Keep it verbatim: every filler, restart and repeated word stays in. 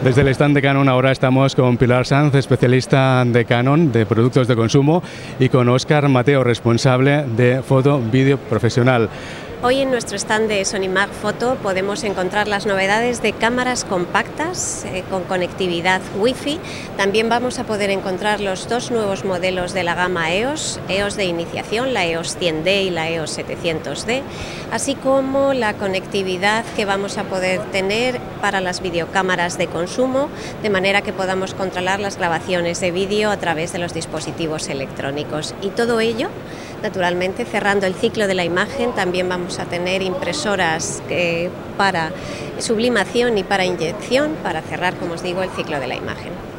Desde el stand de Canon ahora estamos con Pilar Sanz, especialista de Canon, de productos de consumo, y con Óscar Mateo, responsable de foto vídeo profesional. Hoy en nuestro stand de Sony-Mag Photo podemos encontrar las novedades de cámaras compactas eh, con conectividad Wi-Fi. También vamos a poder encontrar los dos nuevos modelos de la gama E O S, E O S de iniciación, la E O S cien D y la E O S setecientos D, así como la conectividad que vamos a poder tener para las videocámaras de consumo, de manera que podamos controlar las grabaciones de vídeo a través de los dispositivos electrónicos. Y todo ello, naturalmente, cerrando el ciclo de la imagen, también vamos a tener impresoras eh, para sublimación y para inyección, para cerrar, como os digo, el ciclo de la imagen.